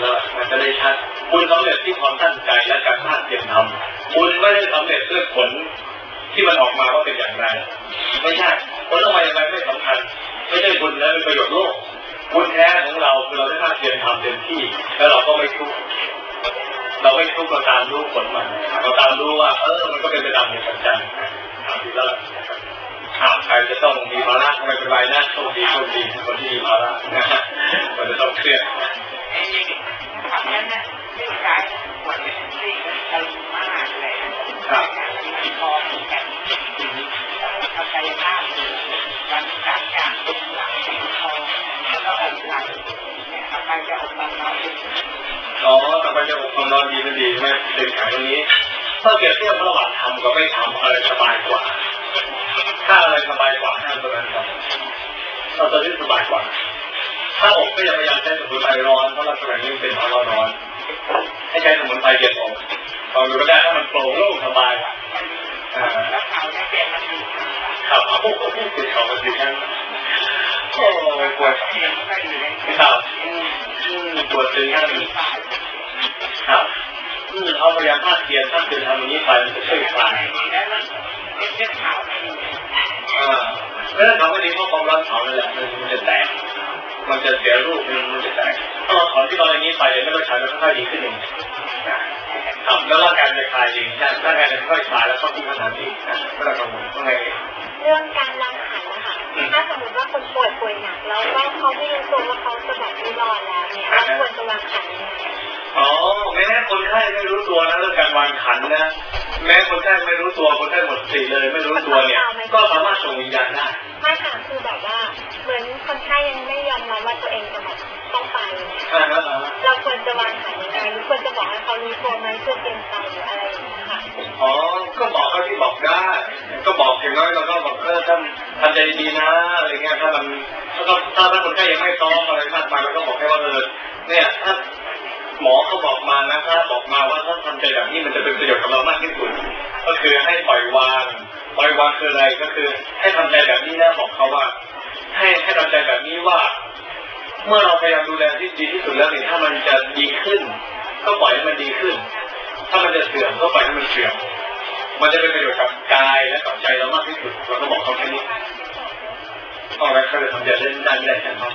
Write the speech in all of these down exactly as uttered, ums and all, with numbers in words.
แล้วมันจะได้ชัดคุณสำเร็จที่ความตั้งใจและการภาคเพียรทำคุณไม่ได้สำเร็จด้วยผลที่มันออกมาว่าเป็นอย่างไรไม่ใช่ผลออกมาอย่างไรไม่สำคัญไม่ใช่บุญและเป็นประโยชน์โลกบุญแท้ของเราคือเราได้ภาคเพียรทำเต็มที่แล้วเราก็ไม่ทุกข์เราไม่ทุกข์เราตามรู้ผลมันเราตามรู้ว่าเออมันก็เป็นไปตามเหตุปัจจัยแล้วหากใครจะต้องมีภาระไม่เป็นไรนะโชคดีโชคดีคนที่มีภาระนะมันจะต้องเครียดครับพอมีแค่ทำกายภาพการจัดการตรงหลังคอแล้วก็แบบหลังเนี่ยทำไปจะอบรมน้อยดีอ๋อทำไปจะอบรมน้อยดีมันดีไหมเด็กแข็งวันนี้ถ้าเกิดเทียบระหว่างทำกับไม่ทำอะไรสบายกว่าถ้าอะไรสบายกว่าห้ามตัวนั้นครับเราจะได้สบายกว่าถ้าอบก็ยังพยายามใช้สมุนไพรร้อนเพราะเราสมัยนี้เป็นร้อนร้อนให้ใช้สมุนไพรเย็นอบเราดูก็ได้ถ้ามันโปร่งโล่งสบายแล้วเขาได้เปลี่ยนมาดีครับเอาพวกพวกติดเขามาดีกันโอ้ปวดครับปวดตึงข้างนี้ครับเอาพยายามภาคเพียรถ้าคือทำอย่างนี้ไปมันจะช่วยคลายอ่าแล้วถ้าเขาไม่ดีเพราะความร้อนเขานั่นแหละมันจะแตกมันจะเสียรูปมันจะแตกถ้าเราถอนที่เราอย่างนี้ไปไม่ต้องใช้แล้วค่อยๆดีขึ้นเองครับแล้วร่างกายจะคลายเองร่างกายจะค่อยคลายแล้วก็พุ่งขนาดนี้ไม่ต้องกังวลว่าไงเรื่องการวางขันนะคะถ้าสมมติว่าคนป่วยป่วยหนักแล้วก็เขาไม่รู้ตัวว่าเขาจะแบบไม่รอดแล้วเนี่ยเราควรจะวางขันยังไงอ๋อแม้คนไข้ไม่รู้ตัวนะเรื่องการวางขันนะแม้คนไข้ไม่รู้ตัวคนไข้หมดสติเลยไม่รู้ตัวเนี่ยก็สามารถส่งวิญญาณได้ไม่ค่ะคือแบบว่าเหมือนคนไข้ยังไม่ยอมรับว่าตัวเองจะแบบต้องไปเราควรจะวางขันยังไงหรือควรจะบอกให้เขารู้ตัวไหมเพื่อเตรียมใจหรืออะไรอย่างเงี้ยค่ะอ๋อก็บอกเขาที่บอกได้ก็บอกอย่างน้อยเราก็บอกเออทำทำใจดีนะอะไรเงี้ยถ้ามันถ้าถ้าถ้าคนไข้ยังไม่ซ้อมอะไรมากไปเราก็บอกให้ว่าเออเนี่ยถ้าหมอเขาบอกมานะถ้าบอกมาว่าถ้าทำใจแบบนี้มันจะเป็นประโยชน์กับเรามากที่สุดก็คือให้ปล่อยวางปล่อยวางคืออะไรก็คือให้ทำใจแบบนี้นะบอกเขาว่าให้ให้ทำใจแบบนี้ว่าเมื่อเราพยายามดูแลที่ดีที่สุดแล้วเนี่ยถ้ามันจะดีขึ้นก็ปล่อยให้มันดีขึ้นถ้ามันจะเสื่อมก็ปล่อยให้มันเสื่อมมันจะเป็นประโยชน์กับกายและกับใจเรามากที่สุดเราก็บอกเขาแค่นี้เอาไว้เขาจะทำใจเล่นได้ไม่ได้แค่นั้น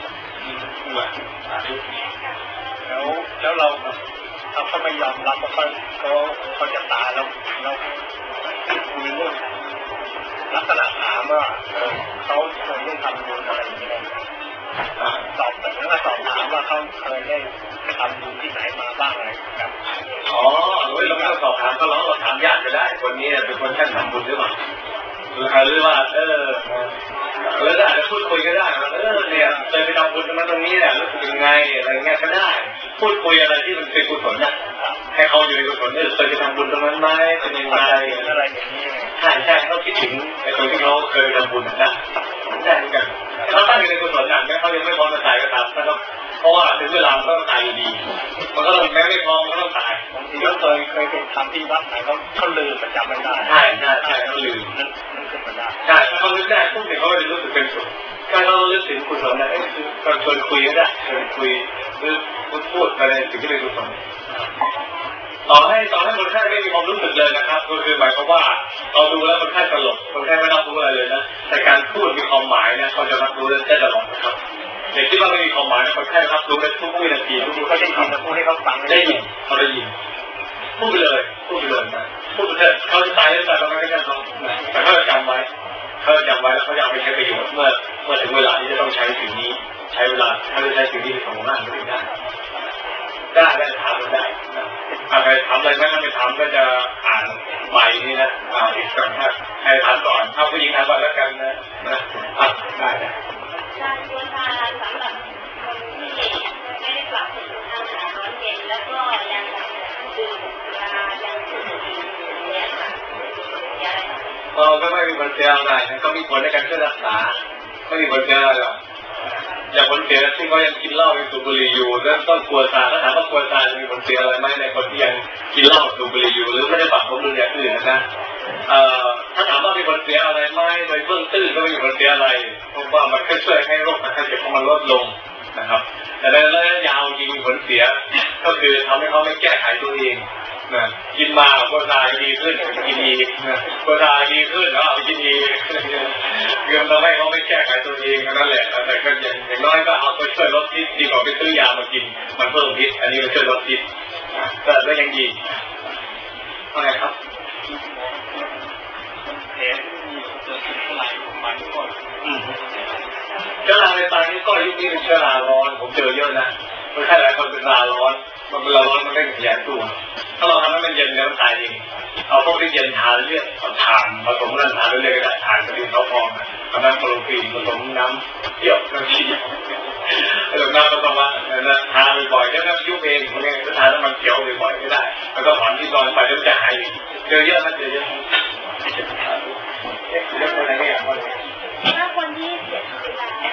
แล้วแล้วเราเราเขาไม่ยอมรับว่าเขาเขาเขาจะตายแล้วเราคุยเรื่องลักษณะถามว่าเขาเคยได้ทำบุญอะไรอย่างเงี้ยสอบแต่แล้วก็สอบถามว่าเขาเคยได้ทำบุญที่ไหนมาบ้างอะไรครับอ๋อเราไม่ต้องสอบถามเขาเราถามญาติก็ได้คนนี้เป็นคนท่านทำบุญหรือเปล่าหรือว่าเออแล้วอาจจะพูดคุยก็ได้ว่าเออเนี่ยเคยไปทำบุญมาตรงนี้แหละรู้สึกยังไงอะไรเงี้ยก็ได้พูดคุยอะไรที่มันเป็นกุศลนะให้เขาอยู่ในกุศลเนี่ยเคยไปทำบุญตรงนั้นไหมเป็นยังไงอะไรอย่างนี้ใช่ใช่เขาคิดถึงไอ้คนที่เขาเคยทำบุญนะใช่เหมือนกันเขาตั้งอยู่ในกุศลอย่างนี้เขายังไม่พร้อมจะตายก็ตามก็ต้องเพราะว่าถึงเวลาก็ต้องตายอยู่ดีมันก็ต้องแม้ไม่พร้อมก็ต้องตายบางทีก็เคยเคยไปทำที่วัดไหนเขาเขาลืมประจำไม่ได้ใช่ใช่ใช่เขาลืมใช่ถ้าเขาลึกได้พวกเด็กเขาจะรู้สึกเป็นสุขการเราลึกถึงกุศลนะก็ชวนคุยก็ได้ชวนคุยหรือพูดอะไรสิ่งที่เป็นกุศลต่อให้ต่อให้คนไข้ไม่มีความรู้สึกเลยนะครับก็คือหมายความว่าเราดูแล้วคนไข้ตลกคนไข้ไม่รับรู้อะไรเลยนะแต่การพูดมีความหมายนะเขาจะรับรู้ได้ตลอดนะครับเด็กที่ว่าไม่มีความหมายนะคนไข้รับรู้ได้ทุกวินาทีทุกๆเขาได้ยินนะพูดให้เขาฟังได้ยินเขาได้ยินพูดไปเลยพูดไปเลยนะพูดไปเลยเขาจะตายหรือเปล่าเราไม่ได้เขาแต่เขาจะจำไว้เขาจะจำไว้แล้วเขาจะเอาไปใช้ประโยชน์เมื่อเมื่อถึงเวลาที่จะต้องใช้สิ่งนี้ใช้เวลาเขาจะใช้สิ่งนี้เป็นของหน้าไม่ได้ได้ได้ถามได้ใครถามอะไรไหมถ้าไม่ถามก็จะอ่านใหม่นี่นะอ่าอีกสักท่านใครถามก่อนถ้าผู้หญิงถามก่อนแล้วกันนะนะอ่ะได้นะการบูชาสำหรับคนที่ไม่ได้กลับถึงทางสายเย็นแล้วก็ยังดื่มยายังสูบบุหรี่อย่างเงี้ยค่ะยาอะไรก็ก็ไม่มีผลเสียอะไรนะก็มีผลในการช่วยรักษาไม่มีผลเสียอะไรหรอกอย่างผลเสียที่เขายังกินเหล้ายังสูบบุหรี่อยู่เริ่มต้นกลัวตายถ้าถามว่ากลัวตายมีผลเสียอะไรไหมในคนที่ยังกินเหล้าสูบบุหรี่อยู่หรือไม่ได้ปรับปรุงอย่างอื่นนะเอ่อถ้าถามว่ามีผลเสียอะไรไหมโดยเบื้องต้นก็ไม่มีผลเสียอะไรเพราะว่ามันช่วยให้โรคภัยไข้เจ็บของมันลดลงนะครับแต่ในระยะยาวจริงมีผลเสียก็คือทำให้เขาไม่แก้ไขตัวเองนะกินมาก็ตายดีขึ้นกินอีกนะก็ตายดีขึ้นแล้วเอากินอีกเรื่องทำให้เขาไม่แก้ไขตัวเองนั่นแหละแต่ก็อย่างน้อยก็เอาไปช่วยลดพิษดีกว่าไปซื้อยามากินมันเพิ่มพิษอันนี้มันช่วยลดพิษแต่ก็ยังดีอะไรครับแผลที่มีเกิดขึ้นเท่าไหร่มันก็เชื้อราในตานี่ก็ยุคนี้เป็นเชื้อราร้อนผมเจอเยอะนะไม่ใช่หลายคนเป็นราร้อนมันเป็นราร้อนมันไม่ขยายตัวถ้าเราทำให้มันเย็นแล้วมันตายเองเอาพวกที่เย็นทานเลือดเอาทานผสมน้ำทานเรื่อยๆก็ได้ทานกระดิ่งเขาพองทำน้ำโปรตีนผสมน้ำเปรี้ยวน้ำชีผสมน้ำผสมนะทานบ่อยๆแล้วน้ำยุบเองพวกนี้ก็ทานน้ำมันเขียวบ่อยๆก็ได้แล้วก็ผ่อนที่นอนไปแล้วจะหายเจอเยอะนะเจอเยอะเยอะคนไหนเนี่ยคนถ้าคนที่เสียชีวิต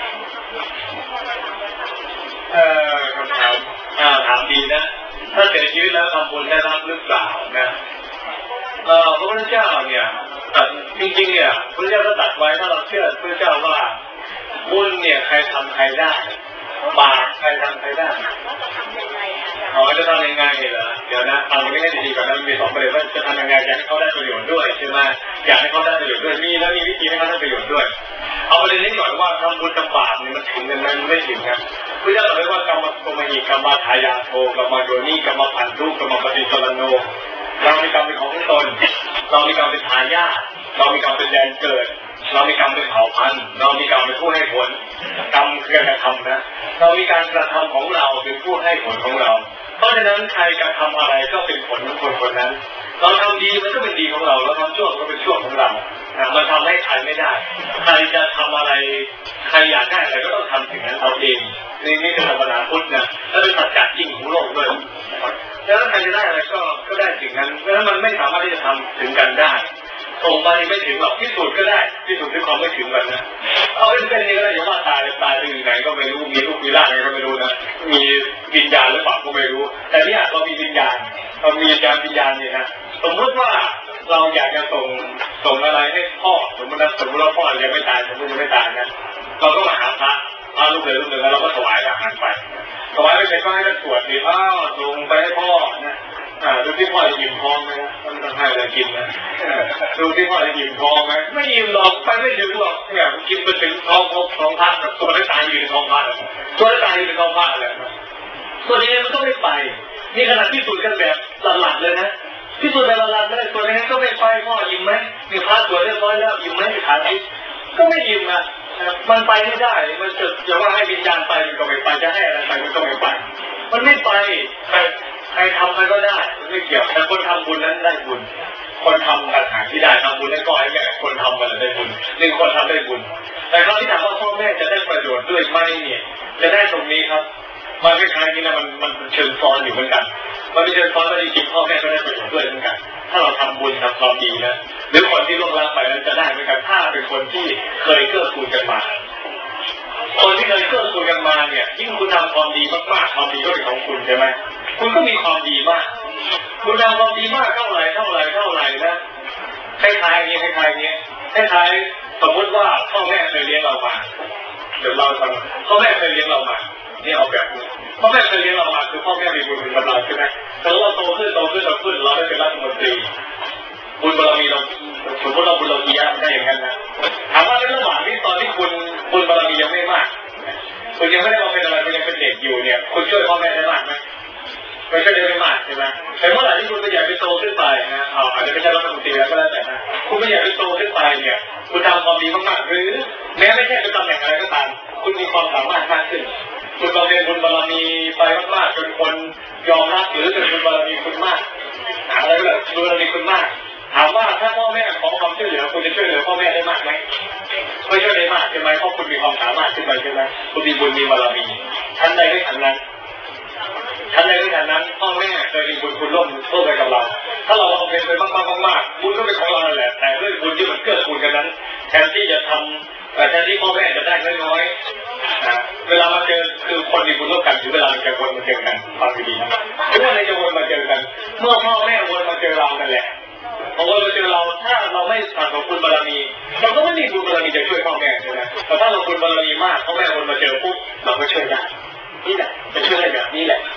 แล้วเออคำถามอ่าถามดีนะถ้าเสียชีวิตแล้วทำบุญได้รับหรือเปล่านะเออพระพุทธเจ้าเนี่ยจริงๆเนี่ยพระพุทธเจ้าก็ตรัสไว้ถ้าเราเชื่อพระพุทธเจ้าว่าบุญเนี่ยใครทำใครได้บาปใครทำใครได้อ๋อจะทำยังไงเหรอเดี๋ยวนะฟังกันให้ดีๆก่อนนะมีสองประเด็นว่าจะทำยังไงอยากให้เขาได้ประโยชน์ด้วยใช่ไหมอยากให้เขาได้ประโยชน์ด้วยมีแล้วมีวิธีให้เขาได้ประโยชน์ด้วยเอาประเด็นนี้ก่อนว่าทำบุญทำบาปเนี่ยมันถึงกันไหมไม่ถึงนะพระเจ้าตรัสว่ากรรมกรรมหิกรรมทายาโทกรรมโยนิกรรมพันธุกรรมปฏิสรโนเรามีกรรมเป็นของตนเรามีกรรมเป็นทายาทเรามีกรรมเป็นแดนเกิดเรามีกรรมเป็นเผ่าพันธุ์เรามีกรรมเป็นผู้ให้ผลกรรมคือการกระทำนะเรามีการกระทำของเราเป็นผู้ให้ผลของเราเพราะฉะนั้นใครกระทำอะไรก็เป็นผลของคนคนนั้นเราทำดีมันก็เป็นดีของเราเราทำชั่วก็เป็นชั่วของเรามันทำให้ใครไม่ได้ใครจะทำอะไรใครอยากได้อะไรก็ต้องทำถึงนั้นเอาเองนี่นี่คือศาสนาพุทธนะและเป็นสัจจะจริงของโลกด้วยแล้วใครจะได้อะไรก็ก็ได้ถึงนั้นเพราะฉะนั้นมันไม่สามารถที่จะทำถึงกันได้ส่งไปไม่ถึงหรอกที่สุดก็ได้ที่สุดด้วยความไม่ถึงกันนะเอาเป็นเป็นนี้ก็ได้อย่าว่าตายตายไปอยู่ไหนก็ไม่รู้มีลูกมีหลานอะไรก็ไม่รู้นะมีวิญญาณหรือเปล่าก็ไม่รู้แต่เนี่ยเรามีวิญญาณเรามีวิญญาณวิญญาณนี่นะสมมติว่าเราอยากจะส่งส่งอะไรให้พ่อสมมตินะสมมติว่าพ่อยังไม่ตายสมมติยังไม่ตายนะเราก็มาหาพระพระลูกเลยลูกหนึ่งแล้วเราก็ถวายอาหารไปถวายไปเสร็จก็ให้ท่านตรวจดีอ้าวส่งไปให้พ่อนะดูที่พ่อจะยิ้มท้องไหมมันต้องให้อะไรกินนะดูที่พ่อจะยิ้มท้องไหมไม่ยิ้มหรอกไปไม่ถึงหรอกเนี่ยกินไปถึงท้องท้องพระตัวได้ตายอยู่ในท้องพระตัวได้ตายอยู่ในท้องพระเลยตัวนี้มันก็ไม่ไปนี่ขนาดที่สุดกันแบบหลักๆเลยนะที่สุดแบบหลักๆเลยตัวนี้ก็ไม่ไปพ่อยิ้มไหมมีพระตัวเรียบร้อยแล้วยิ้มไหมมีขาทิพย์ก็ไม่ยิ้มนะมันไปไม่ได้มันจะจะว่าให้วิญญาณไปมันก็ไม่ไปจะให้อะไรไปมันก็ไม่ไปมันไม่ไปใครใครทำใครก็ได้มันไม่เกี่ยวแต่คนทำบุญนั้นได้บุญคนทำต่างหากที่ได้ทำบุญได้ก็ให้แก่คนทำมันได้บุญหนึ่งคนทำได้บุญแต่คราวที่ถามว่าพ่อแม่จะได้ประโยชน์ด้วยไหมเนี่ยจะได้ตรงนี้ครับมันคล้ายๆนี่นะมันมันเชิงซ้อนอยู่เหมือนกันมันเป็นเชิงซ้อนว่าจริงๆพ่อแม่ก็ได้ประโยชน์ด้วยเหมือนกันถ้าเราทำบุญทำความดีนะหรือคนที่ล่วงลับไปนั้นจะได้เหมือนกันถ้าเป็นคนที่เคยเกื้อกูลกันมาคนที่เคยเกื้อกูลกันมาเนี่ยยิ่งคุณทำความดีมากๆความดีก็เป็นของคุณใช่ไหมคุณก็มีความดีมากคุณทำความดีมากเท่าไหร่เท่าไหร่เท่าไหร่นะคล้ายๆอย่างนี้คล้ายๆอย่างนี้คล้ายๆสมมติว่าพ่อแม่เคยเลี้ยงเรามาเดี๋ยวเราฟังพ่อแม่เคยเลี้ยงเรามานี่เอาแบบพ่อแม่เคยเลี้ยงเรามาคือพ่อแม่มีบุญคุณกับเราใช่ไหมแต่เราโตขึ้นโตขึ้นโตขึ้นเราได้เป็นรัฐมนตรีบุญบารมีเราสมมติเราบุญเราเยอะได้อย่างนั้นนะถามว่าในระหว่างที่ตอนที่คุณบุญบารมียังไม่มากคุณยังไม่ได้มาเป็นอะไรคุณยังเป็นเด็กอยู่เนี่ยคุณช่วยพ่อแม่ได้มากไหมไม่ช่วยได้ไม่มากใช่ไหมแต่เมื่อไหร่ที่คุณไปอยากไปโตขึ้นไปนะเอาอาจจะไม่ใช่รัฐมนตรีแล้วก็แล้วแต่นะคุณไปอยากไปโตขึ้นไปเนี่ยคุณทำความดีมากๆหรือแม้ไม่ใช่เป็นตำแหน่งอะไรก็ตามคุณมีความสามารถมากขึ้นคุณบำเพ็ญบุญบารมีไปมากๆจนคนยอมรับหรือจนบุญบารมีคุณมากอะไรแบบบุญบารมีคุณมากถามว่าถ้าพ่อแม่ขอความช่วยเหลือคุณจะช่วยเหลือพ่อแม่ได้มากไหมไม่ช่วยได้มากใช่ไหมเพราะคุณมีความสามารถขึ้นไปใช่ไหมคุณมีบุญมีบารมีชั้นใดไม่ชั้นนั้นชั้นใดไม่ชั้นนั้นพ่อแม่เคยมีบุญคุณร่วมร่วมไปกับเราถ้าเราบำเพ็ญไปมากๆมากๆบุญก็เป็นของเราแหละแต่ด้วยบุญที่มันเกื้อกูลกันนั้นแทนที่จะทำแต่แทนที่พ่อแม่จะได้น้อยๆเวลามาเจอคือคนมีบุญร่วมกันถึงเวลาเจอคนมาเจอกันฟังดีๆนะเมื่อไรจะวนมาเจอกันเมื่อพ่อแม่วนมาเจอเรานั่นแหละพอวนมาเจอเราถ้าเราไม่ผ่านของบุญบารมีเราก็ไม่มีบุญบารมีจะช่วยพ่อแม่ใช่ไหมแต่ถ้าเราบุญบารมีมากพ่อแม่วนมาเจอปุ๊บเราก็ช่วยได้นี่แหละจะช่วยได้แบบนี้แหละ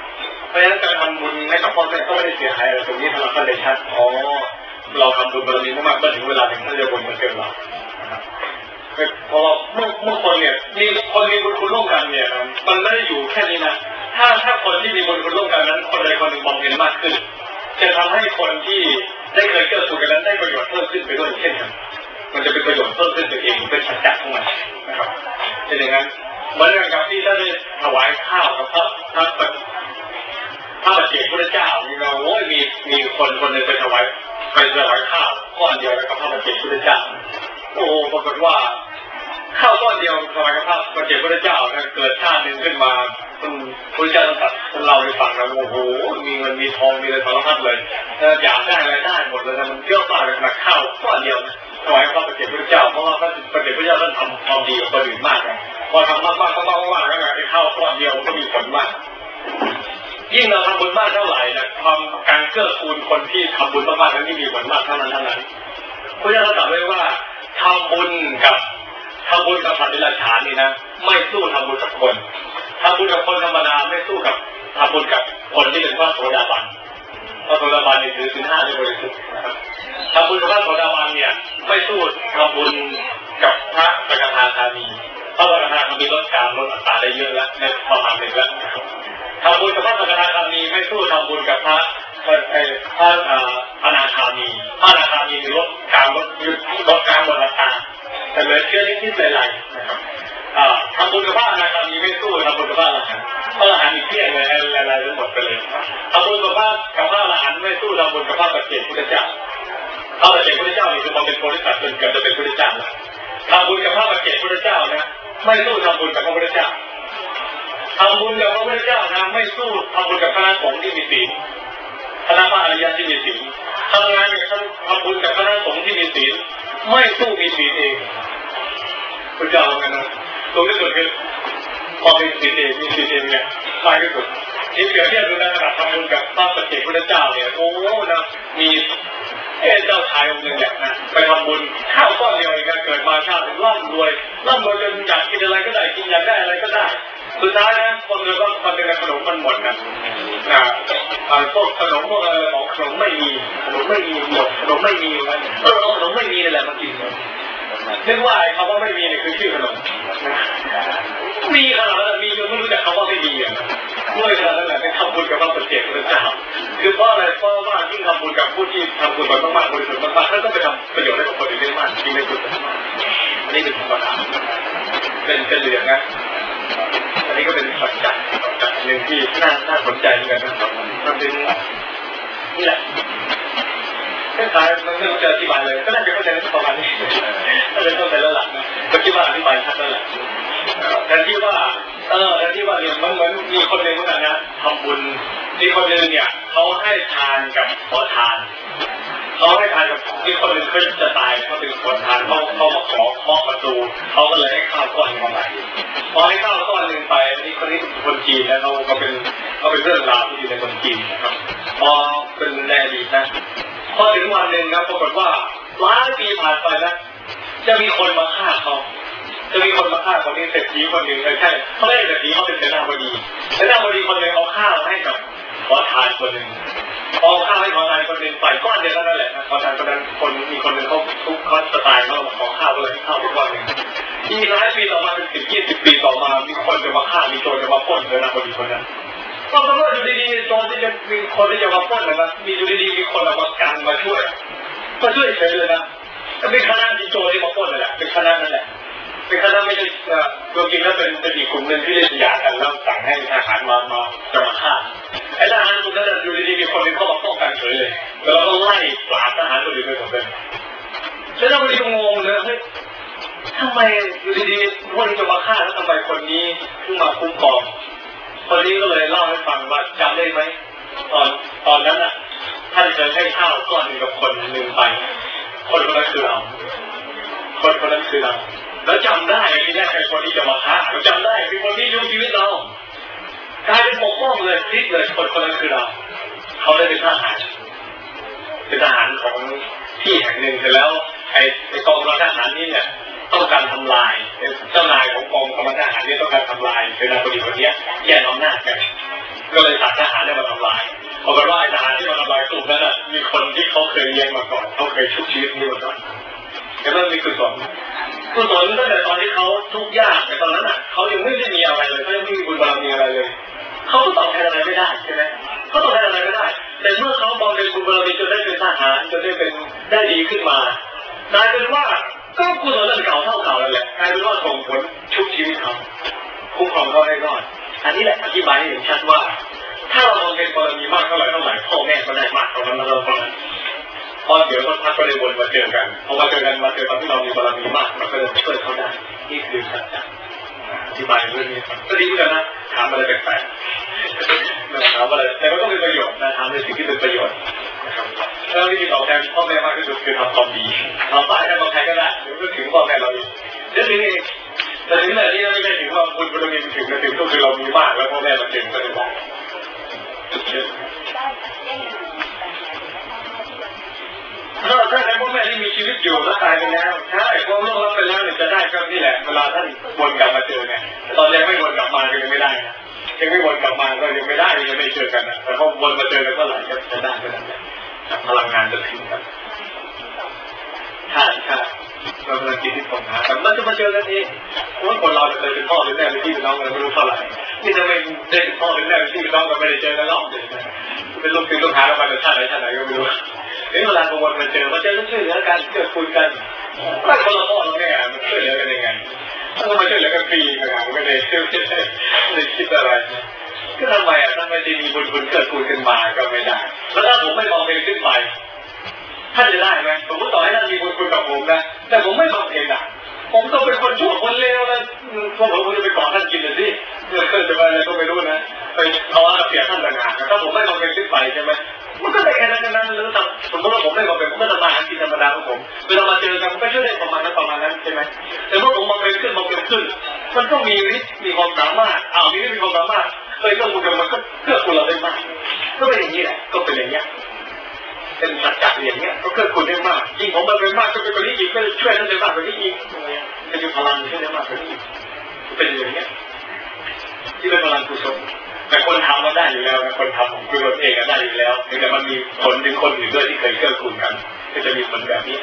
เพราะฉะนั้นการทำบุญให้กับพ่อแม่ก็ไม่ได้เสียหายอะไรตรงนี้เราก็เลยชัดอ๋อเราทำบุญบารมีมากๆเมื่อถึงเวลาหนึ่งท่านจะบุญมาเกินเราเพราะว่าเมื่อเมื่อคนเนี่ยมีคนมีบุญคุณร่วมกันเนี่ยมันไม่ได้อยู่แค่นี้นะถ้าถ้าคนที่มีบุญคุณร่วมกันนั้นคนใดคนหนึ่งบำเพ็ญมากขึ้นจะทำให้คนที่ได้เคยเกิดสู่กันนั้นได้ประโยชน์เพิ่มขึ้นไปด้วยเช่นกันมันจะเป็นประโยชน์เพิ่มขึ้นไปเองเป็นสัจจะของมันนะครับเป็นอย่างนั้นเหมือนกันกับที่ท่านได้ถวายข้าวกับพระพระพระปัจเจกพุทธเจ้ามีเราโอ้ยมีมีคนคนหนึ่งไปถวายไปถวายข้าวก้อนเดียวกับพระปัจเจกพุทธเจ้าโอ้ปรากฏว่าข้าวก้อนเดียวถวายกับพระปัจเจกพุทธเจ้าเกิดชาติหนึ่งขึ้นมาคุณพุทธเจ้าต้องตัดท่านเล่าให้ฟังนะโอ้โหมีเงินมีทองมีอะไรสารพัดเลยอยากได้อะไรได้หมดเลยนะมันเยอะมากเลยขนาดข้าวก้อนเดียวถวายพระปัจเจกพุทธเจ้าเพราะว่าพระปัจเจกพุทธเจ้าท่านทำความดีกับคนอื่นมากพอทำมากๆก็มากๆแล้วไงไอ้ข้าวก้อนเดียวก็มีผลมากยิ่งเราทำบุญมากเท่าไหร่นะความการเกื้อกูลคนที่ทำบุญมากๆนั้นยิ่งมีผลมากเท่านั้นเท่านั้นพระเจ้าตรัสไว้ว่าทำบุญกับทำบุญกับสัตว์เดรัจฉานนี่นะไม่สู้ทำบุญกับคนทำบุญกับคนธรรมดาไม่สู้กับทำบุญกับคนที่เป็นพระโสดาบันพระโสดาบันนี่ถือศีลห้าได้บริสุทธิ์นะครับทำบุญกับพระโสดาบันเนี่ยไม่สู้ทำบุญกับพระสกทาคามีพระสกทาคามีลดการลดอัตราได้เยอะแล้วในประมาณหนึ่งแล้วทำบุญกับพระสกทาคามีไม่สู้ทำบุญกับพระพระพระอนาคามีพระอนาคามีลดการลดลดการลดอัตราแต่เหลือเชื่อนิดๆหลายๆนะครับทำบุญกับพระอนาคามีไม่สู้ทำบุญกับพระอรหันต์พระอรหันต์อีกเพี้ยนเลยอะไรๆทั้งหมดไปเลยทำบุญกับพระกับพระอรหันต์ไม่สู้ทำบุญกับพระปัจเจกพุทธเจ้าพระปัจเจกพุทธเจ้านี่คือมาเป็นโพธิสัตว์จนเกิดจะเป็นพุทธเจ้าทำบุญกับพระปัจเจกพุทธเจ้านะไม่สู้ทำบุญกับพระพุทธเจ้าทำบุญกับพระพุทธเจ้านะไม่สู้ทำบุญกับคณะสงฆ์ที่มีศีลคณะพระอริยที่มีศีลทำงานกับทำบุญกับคณะสงฆ์ที่มีศีลไม่สู้มีศีลเองพระเจ้าเหมือนกันนะตรงที่สุดคือพอมีศีลเองมีศีลเองเนี่ยมากที่สุดนี่เปรียบเทียบดูนะขนาดทำบุญกับพระปัจเจกพุทธเจ้าเนี่ยโอ้โหนะมีเอ้เจ้าชายองค์หนึ่งเนี่ยนะไปทำบุญข้าวก้อนเดียวเองเกิดมาชาติร่ำรวยร่ำรวยจนอยากกินอะไรก็ได้กินอยากได้อะไรก็ได้สุดท้ายนะคนเลยว่ามันเป็นขนมมันหมดนะนะพวกขนมพวกอะไรของขนมไม่มีขนมไม่มีหมดขนมไม่มีนะเออขนมไม่มีนี่แหละมากินนึกว่าไอ้คำว่าไม่มีนี่คือชื่อขนมมีขนาดนั้นมีจนไม่รู้จักคำว่าไม่มีอ่ะด้วยขนาดนั้นแหละไปทำบุญกับพระปัจเจกพุทธเจ้าคือเพราะอะไรเพราะว่ายิ่งทำบุญกับผู้ที่ทำบุญมากๆบริสุทธิ์มากๆท่านต้องไปทำประโยชน์ให้กับคนอื่นได้มากที่ไม่สุดอันนี้คือธรรมดาเป็นเป็นเหลืองนะอันนี้ก็เป็นสัจจะหนึ่งที่น่าน่าสนใจเหมือนกันนะครับมันเป็นนี่แหละคล้ายๆมันไม่รู้จะอธิบายเลยก็น่าจะเข้าใจประมาณนี้ถ้าเป็นเข้าใจแล้วหลักนะก็คิดว่าอธิบายชัดแล้วแหละแต่ที่ว่าเออแต่ที่ว่าเนี่ยมันเหมือนมีคนหนึ่งเหมือนกันนะทำบุญมีคนหนึ่งเนี่ยเขาให้ทานกับขอทานเขาให้ทานกับมีคนหนึ่งเขาจะตายเขาเป็นคนทานเขาเขามาขอเคาะประตูเขาก็เลยให้ข้าวก้อนมาใหม่พอให้ข้าวก้อนหนึ่งไปนี่คนนี้เป็นคนจีนแล้วเขาก็เป็นเขาเป็นเรื่องราวที่อยู่ในคนจีนนะครับพอเป็นในอดีตนะพอถึงวันหนึ่งนะปรากฏว่าหลายปีผ่านไปนะจะมีคนมาฆ่าเขาจะมีคนมาฆ่าคนนี้เศรษฐีคนหนึ่งใช่เขาไม่ได้เศรษฐีเขาเป็นเสนาบดีเสนาบดีคนหนึ่งเอาข้าวให้กับขอทานคนหนึ่งเอาข้าวให้ขอทานคนหนึ่งใส่ก้อนเดียวนั่นแหละนะขอทานคนนั้นคนมีคนหนึ่งเขาทุกข์เขาสไตล์เขาขอข้าวเลยข้าวทุกวันหนึ่งอีกหลายปีต่อมาเป็นสิบยี่สิบปีต่อมามีคนจะมาฆ่ามีโจรจะมาปล้นเสนาบดีคนนั้นก็เพราะว่าอยู่ดีๆโจรที่จะมีคนที่จะมาปล้นนะมีอยู่ดีๆมีคนมากันมาช่วยมาช่วยเฉยเลยนะเป็นคณะมีโจรที่มาปล้นนั่นแหละเป็นคณะนั่นแหละเป็นคณะไม่ใช่โดยจริงแล้วเป็นเป็นอีกกลุ่มหนึ่งที่ได้หย่ากันแล้วสั่งให้ทหารมามาจะมาฆ่าไอ้ทหารคนนั้นอยู่ดีๆมีคนนึงเข้ามาป้องกันเฉยเลยแล้วเราก็ไล่ปราบทหารคนอื่นไปหมดเลยแล้วเราไม่ได้งงเลยเฮ้ยทำไมอยู่ดีๆคนจะมาฆ่าแล้วทำไมคนนี้เพิ่งมาคุ้มครองคนนี้ก็เลยเล่าให้ฟังว่าจำได้ไหมตอนตอนนั้นอ่ะท่านเคยให้ข้าวก้อนหนึ่งกับคนหนึ่งไปคนคนนั้นคือเราคนคนนั้นคือเราแล้วจำได้ที่แรกไอ้คนที่จะมาฆ่าเราจำได้เป็นคนที่ยุ่งชีวิตเรากลายเป็นปกป้องเลยพลิกเลยคนคนนั้นคือเราเขาได้เป็นทหารเป็นทหารของที่แห่งหนึ่งเสร็จแล้วไอ้ไอ้กองกำลังทหารนี่เนี่ยต้องการทำลายเจ้านายของกองกำลังทหารนี่ต้องการทำลายเวลาพอดีคนนี้แย่งอำนาจกันก็เลยสั่งทหารเนี่ยมาทำลายปรากฏว่าไอ้ทหารที่มาทำลายกลุ่มนั้นน่ะมีคนที่เขาเคยเลี้ยงมาก่อนเขาเคยชุบชีวิตนี้มาก่อนแต่มันมีกุศลกุศลตั้งแต่ตอนที่เขาทุกข์ยากแต่ตอนนั้นน่ะเขายังไม่ได้มีอะไรเลยเขายังไม่มีบุญบารมีอะไรเลยเขาก็ตอบแทนอะไรไม่ได้ใช่ไหมเขาตอบแทนอะไรไม่ได้แต่เมื่อเขาบำเพ็ญบุญบารมีจนได้เป็นทหารจนได้เป็นได้ดีขึ้นมากลายเป็นว่าก็กุศลเก่าเท่าเก่าแล้วแหละกลายเป็นว่าส่งผลชุบชีวิตเขาคุ้มครองเขาให้รอดอันนี้แหละอธิบายให้เห็นชัดว่าถ้าเราบำเพ็ญบารมีมากเท่าไหร่เท่าไหร่พ่อแม่ก็ได้มากเท่านั้นเราก็พอเดี๋ยวสักพักก็เลยวนมาเจอกันพอมาเจอกันมาเจอตอนที่เรามีบารมีมากมันก็เลยช่วยเขาได้นี่คือสัจจะอธิบายเรื่องนี้ก็ดีเหมือนกันนะถามอะไรแปลกๆถามอะไรแต่ก็ต้องเป็นประโยชน์นะถามในสิ่งที่เป็นประโยชน์แล้ววิธีตอบแทนพ่อแม่มากที่สุดคือทำความดีทำไปให้มาใครก็ได้หรือก็ถึงพ่อแม่เราอีกเรื่องนี้แต่ถึงแบบนี้ไม่ใช่ถึงว่าบุญบารมีถึงนะถึงก็คือเรามีมากแล้วพ่อแม่มาถึงก็ได้ถ้าถ้าใครพ่อแม่ที่มีชีวิตอยู่แล้วตายไปแล้วใช่พอล่วงลับไปแล้วเนี่ยจะได้ก็นี่แหละเวลาท่านวนกลับมาเจอเนี่ยตอนยังไม่วนกลับมาก็ยังไม่ได้นะยังไม่วนกลับมาก็ยังไม่ได้ยังไม่เจอกันนะแต่พอวนมาเจอกันเมื่อไหร่ก็จะได้ก็ได้พลังงานจะถึงกันใช่ใช่เรากำลังคิดที่ผมนะแต่มันจะมาเจอกันเองว่าคนเราจะเคยเป็นพ่อเป็นแม่เป็นพี่เป็นน้องกันไม่รู้เท่าไหร่นี่จะไม่ได้เป็นพ่อเป็นแม่เป็นพี่เป็นน้องกันไม่ได้เจอกันหรอกเป็นลูกศิษย์ลูกหาเรามาจากชาติไหนชาติไหนก็ไม่รู้นี่เวลาพอวันมาเจอมาเจอต้องช่วยเหลือกันเกื้อกูลกันถ้าคนละพ่อเราแม่มันช่วยเหลือกันยังไงถ้ามาช่วยเหลือกันฟรีกันไม่ได้ไม่ได้ไม่ได้คิดอะไรก็ทำไมอ่ะทำไมจะมีบุญคุณเกื้อกูลกันมาก็ไม่ได้แล้วถ้าผมไม่มองเองขึ้นไปท่านจะได้ไหมผมก็ต่อให้ท่านมีบุญคุณกับผมนะแต่ผมไม่มองเองอ่ะผมต้องเป็นคนชั่วคนเลวนะพวกผมจะไปก่อท่านกินเลยสิจะไปอะไรก็ไม่รู้นะไปเอาอาเสียท่านต่างหากถ้าผมไม่มองเองขึ้นไปใช่ไหมมันก็ได้แค่นั้นนั้นแล้วทำสมมติว่าผมไม่มองเองผมก็ทำมาหากินธรรมดาของผมเวลามาเจอกันผมก็ช่วยได้ประมาณนั้นประมาณนั้นใช่ไหมแต่เมื่อผมมองเองขึ้นมองเองขึ้นมันก็มีฤทธิ์มีความสามารถอ้าวมีฤทธิ์มีความสามารถเคยก็บุญกันมันก็เพื่อคุณเราได้มากก็เป็นอย่างนี้แหละก็เป็นอย่างนี้เป็นสัจจะอย่างเงี้ยก็เกิดคุณได้มากยิ่งผมมันเป็นมากก็เป็นคนนี้อีกก็ช่วยท่านได้มากกว่านี้อีกจะมีพลังช่วยได้มากกว่านี้เป็นอย่างเงี้ยที่เป็นพลังกุศลแต่คนทำมันได้อยู่แล้วนะคนทำคือตนเองก็ได้อยู่แล้วแต่มันมีผลถึงคนอื่นด้วยที่เคยเกื้อกูลกันก็จะมีผลแบบนี้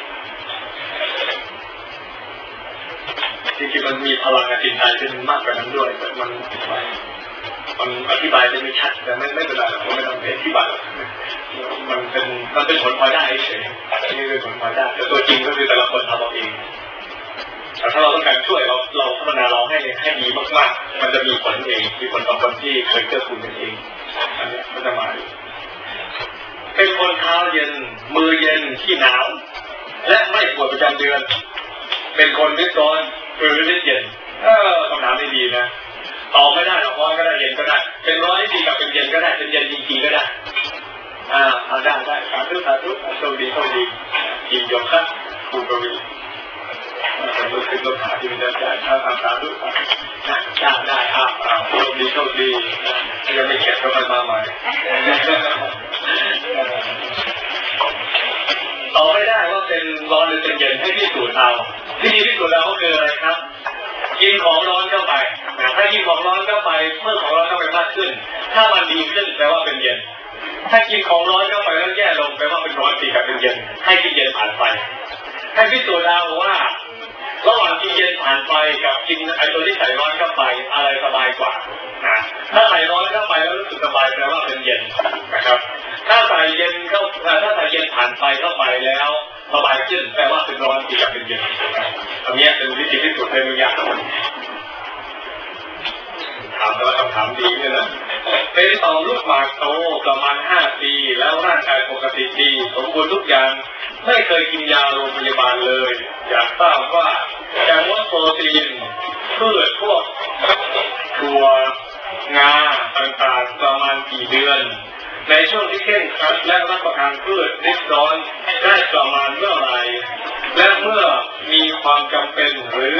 จริงๆมันมีพลังจิตใจที่มันมากกว่านั้นด้วยมันมันอธิบายได้ไม่ชัดแต่ไม่ไม่เป็นไรผมไม่ต้องอธิบายมันเป็นมันเป็นผลพลอยได้เฉยนี่เป็นผลพลอยได้แต่ตัวจริงก็คือแต่ละคนทำเอาเองแต่ถ้าเราต้องการช่วยเราเราพัฒนาเราให้ให้ดีมากๆมันจะมีผลเองมีผลต่อคนที่เคยเกื้อกูลกันเองอันนี้ก็จะมาเป็นคนเท้าเย็นมือเย็นขี้หนาวและไม่ปวดประจำเดือนเป็นคนนิดร้อนหรือนิดเย็นเออคำถามนี้ดีนะตอบไม่ได้หรอกร้อนก็ได้เย็นก็ได้เป็นร้อนดีกับเป็นเย็นก็ได้เป็นเย็นจริงๆก็ได้อ่าเอาได้ได้สาธุสาธุโชคดีโชคดียินยอมครับคุณกวีเป็นลูกศิษย์ลูกหาที่มีใจถ้าทำสาธุนะจ้าได้อ่าโชคดีโชคดียังไม่เก็บก็ไปมาใหม่ตอบไม่ได้ว่าเป็นร้อนหรือเป็นเย็นให้พิสูจน์เอาที่พิสูจน์เอาก็คืออะไรครับกินของร้อนเข้าไปถ้ากินของร้อนเข้าไปเมื่อของร้อนเข้าไปมากขึ้นถ้ามันดีขึ้นแปลว่าเป็นเย็นถ้ากินของร้อนเข้าไปแล้วแย่ลงแปลว่าเป็นร้อนตีกับเป็นเย็นให้กินเย็นผ่านไปให้พิสูจน์เอาว่าระหว่างกินเย็นผ่านไปกับกินไอตัวที่ใส่ร้อนเข้าไปอะไรสบายกว่านะถ้าใส่ร้อนเข้าไปแล้วรู้สึกสบายแปลว่าเป็นเย็นนะครับถ้าใส่เย็นเข้าถ้าใส่เย็นผ่านไปเข้าไปแล้วสบายขึ้นแปลว่าเป็นร้อนตีกับเป็นเย็นอันนี้เป็นวิธีพิสูจน์ในบางอย่างถามแต่ละคำถามดีเลยนะเป็นต่อมลูกหมากโตประมาณห้าปีแล้วร่างกายปกติดีสมบูรณ์ทุกอย่างไม่เคยกินยาโรงพยาบาลเลยอยากทราบว่าแกงวัตโปรตีนพืชพวกถั่วงาต่างๆประมาณกี่เดือนในช่วงที่เข้มขัดและรับประทานพืชริดร้อนได้ประมาณเมื่อไรและเมื่อมีความจำเป็นหรือ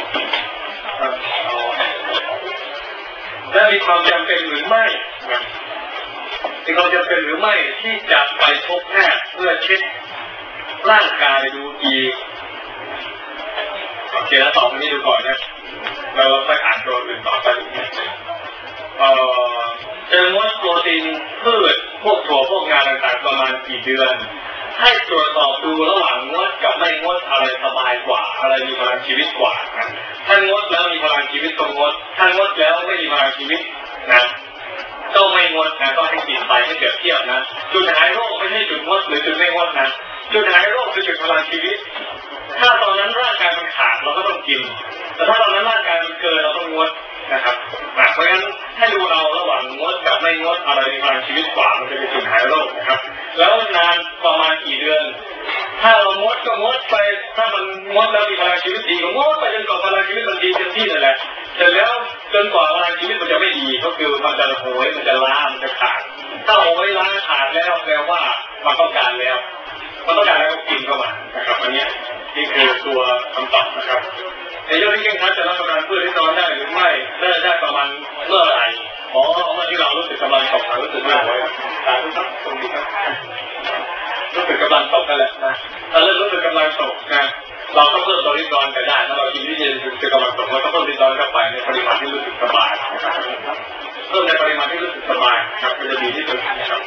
และมีความจำเป็นหรือไม่มีความจำเป็นหรือไม่ที่จะไปพบแพทย์เพื่อเช็คร่างกายดูอีกโอเคแล้วตอบตรงนี้ดูก่อนนะเราไปอ่านตัวอื่นต่อไปเอ่อจะงดโปรตีนพืชพวกถั่วพวกงาต่างๆประมาณกี่เดือนให้ตรวจสอบดูระหว่างงดกับไม่งดอะไรสบายกว่าอะไรมีพลังชีวิตกว่านะถ้างดแล้วมีพลังชีวิตก็งดถ้างดแล้วไม่มีพลังชีวิตนะก็ไม่งดนะก็ให้กินไปให้เปรียบเทียบนะจุดหายโรคไม่ใช่จุดงดหรือจุดไม่งดนะจุดหายโรคคือจุดพลังชีวิตถ้าตอนนั้นร่างกายมันขาดเราก็ต้องกินแต่ถ้าตอนนั้นร่างกายมันเกินเราต้องงดนะครับเพราะฉะนั้นให้ดูเราระหว่างงดกับไม่งดอะไรมีพลังชีวิตกว่ามันจะเป็นจุดหายโรคนะครับแล้วนานประมาณกี่เดือนถ้าเรางดก็งดไปถ้ามันงดแล้วมีพลังชีวิตดีก็งดไปจนกว่าพลังชีวิตมันดีเต็มที่เลยแหละแต่แล้วจนกว่าพลังชีวิตมันจะไม่ดีก็คือมันจะโหยมันจะล้ามันจะขาดถ้าโหยล้าขาดแล้วแปลว่ามันต้องการแล้วมันต้องการแล้วก็กินเข้ามานะครับอันนี้นี่คือตัวคำตอบนะครับในยอดที่เก่งทัดจะรับประทานพืชที่นอนได้หรือไม่ได้ได้ประมาณเมื่อไหร่อ๋อเมื่อที่เรารู้สึกกำลังตกรู้สึกไม่ไหวตารู้สึกตรงนี้ครับรู้สึกกำลังตกนั่นแหละนะถ้าเริ่มรู้สึกกำลังตกนะเราก็เพิ่มตัวริดรอนก็ได้ถ้าเรากินที่เย็นรู้สึกกำลังตกเราก็เพิ่มริดรอนเข้าไปในปริมาณที่รู้สึกสบายนะครับเพิ่มในปริมาณที่รู้สึกสบายครับมันจะดีที่สุดนะครับ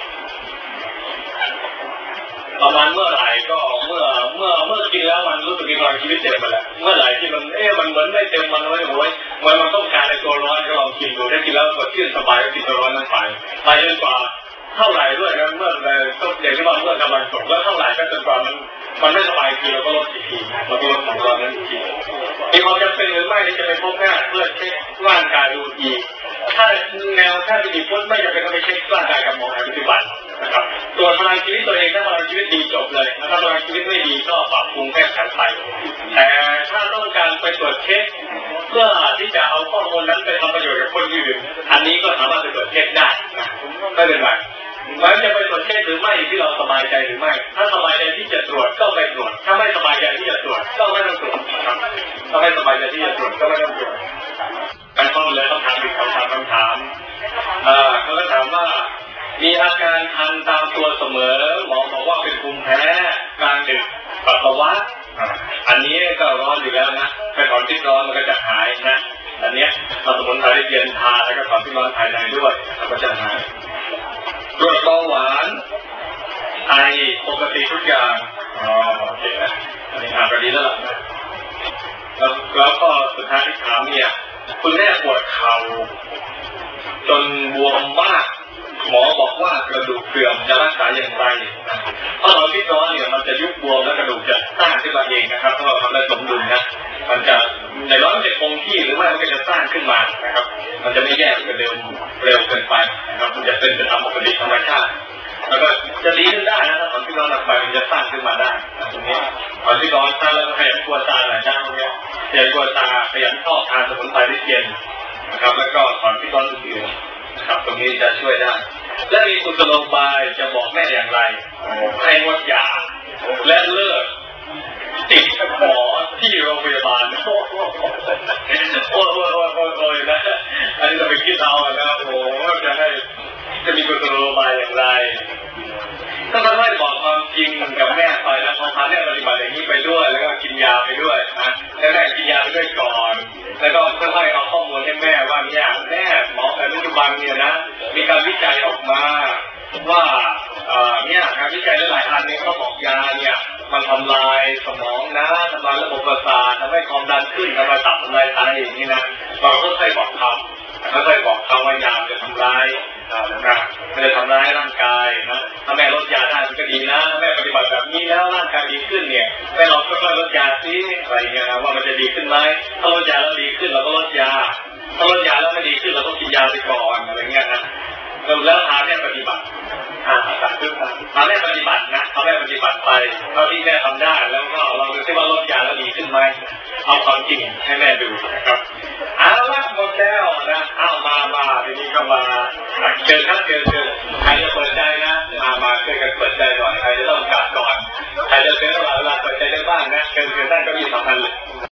ประมาณเมื่อไหร่ก็เมื่อเมื่อเมื่อกินแล้วมันรู้สึกมีพลังชีวิตเต็มไปแล้วเมื่อไหร่ที่มันเอ๊ะมันเหมือนไม่เต็มมันไม่โวยมันมันต้องการในตัวร้อนก็ลองกินดูถ้ากินแล้วสดชื่นสบายก็กินตัวร้อนนั้นไปไปจนกว่าเท่าไหร่ด้วยนะเมื่อใดก็อย่างที่ว่าเมื่อกำลังตกแล้วเท่าไหร่ก็จนกว่ามันมันไม่สบายทีเราก็ลดอีกทีเราก็ลดของร้อนนั้นอีกทีมีความจำเป็นหรือไม่ที่จะไปพบแพทย์เพื่อเช็คร่างกายดูอีกถ้าแนวแพทย์วิธีพุทธไม่จำเป็นต้องไปเช็คร่างกายกับหมอแผนปัจจุบันนะครับตรวจพลังชีวิตตัวเองถ้าพลังชีวิตดีจบเลยถ้าพลังชีวิตไม่ดีก็ปรับปรุงแก้ไขไปแต่ถ้าต้องการไปตรวจเช็คเพื่อที่จะเอาข้อมูลนั้นไปทำประโยชน์กับคนอื่นอันนี้ก็สามารถไปตรวจเช็คได้ไม่เป็นไรมันจะไปตรวจเช็คหรือไม่ที่เราสบายใจหรือไม่ถ้าสบายใจที่จะตรวจก็ไปตรวจถ้าไม่สบายใจที่จะตรวจก็ไม่ต้องตรวจนะครับถ้าไม่สบายใจที่จะตรวจก็ไม่ต้องตรวจการข้อมูลเลยต้องถามอีกคำถามคำถามอ่าเขาก็ถามว่ามีอาการคันตามตัวเสมอหมอบอกว่าเป็นภูมิแพ้กลางดึกปัสสาวะอันนี้ก็ร้อนอยู่แล้วนะแค่ถอนที่ร้อนมันก็จะหายนะอันนี้เราสมุนไพรเย็นทาแล้วก็ถอนที่ร้อนภายในด้วยมันก็จะหายตรวจเบาหวานไอปกติทุกอย่างอ๋อโอเคนะอันนี้อ่านไปดีแล้วล่ะแล้วแล้วก็สุดท้ายที่ถามเนี่ยคุณแม่ปวดเข่าจนบวมมากหมอบอกว่ากระดูกเสื่อมจะรักษาอย่างไรเพราะเราที่ร้อนเนี่ยมันจะยุบบวมและกระดูกจะสร้างขึ้นมาเองนะครับถ้าเราทำได้สมดุลนะมันจะในร้อนมันจะคงที่หรือไม่มันก็จะสร้างขึ้นมานะครับมันจะไม่แย่กันเร็วเร็วเกินไปนะครับมันจะเป็นไปตามปกติธรรมชาติแล้วก็จะดีขึ้นได้นะถ้าตอนที่ร้อนหนักไปมันจะสร้างขึ้นมาได้ตรงนี้ตอนที่ร้อนสร้างแล้วขยันกลัวตาหลายด้านตรงนี้ขยันกลัวตาขยันทอกทานสมุนไพรที่เย็นนะครับแล้วก็ตอนที่ร้อนอื่นๆครับตรงนี้จะช่วยได้และมีกุศโลบายจะบอกแม่อย่างไรให้งดยาและเลิกติดหมอที่โรงพยาบาลโอ้โหโอ้โหโอ้โหโอ้ยนะอันนี้จะไปคิดเอานะครับโอ้โหจะให้จะมีกุศโลบายอย่างไรถ้าค่อยๆบอกความจริงกับแม่ไปนะพอพาแม่ปฏิบัติอย่างนี้ไปด้วยแล้วก็กินยาไปด้วยนะแล้วแม่กินยาไปด้วยก่อนแล้วก็ค่อยๆเอาข้อมูลให้แม่ว่าเนี่ยแม่หมอแผนปัจจุบันเนี่ยนะมีการวิจัยออกมาว่าเนี่ยงานวิจัยหลายอันนี้เขาบอกยาเนี่ยมันทำลายสมองนะทำลายระบบประสาททำให้ความดันขึ้นทำลายตับทำลายไตอย่างนี้นะเราก็ค่อยๆบอกเขาค่อยๆบอกเขาว่ายาจะทำลายนะมันจะทำร้ายร่างกายนะถ้าแม่ลดยาได้มันก็ดีนะแม่ปฏิบัติแบบนี้แล้วร่างกายดีขึ้นเนี่ยแม่เราค่อยๆลดยาซิอะไรเงี้ยนะว่ามันจะดีขึ้นไหมถ้าลดยาแล้วดีขึ้นเราก็ลดยาถ้าลดยาแล้วไม่ดีขึ้นเราก็กินยาไปก่อนอะไรเงี้ยนะแล้วพาแม่ปฏิบัติอ่าพาแม่ปฏิบัตินะพาแม่ปฏิบัติไปเท่าที่แม่ทำได้แล้วก็ลองดูซิว่าลดยาแล้วดีขึ้นไหมเอาความจริงให้แม่ดูนะครับเอาละหมดแล้วนะเอามามาทีนี้ก็มาเชิญครับเชิญเชิญใครจะเปิดใจนะมามาช่วยกันเปิดใจก่อนใครจะต้องกลับก่อนใครจะเป็นระหว่างเวลาเปิดใจได้บ้างนะเชิญเชิญท่านก็มีสำคัญเลย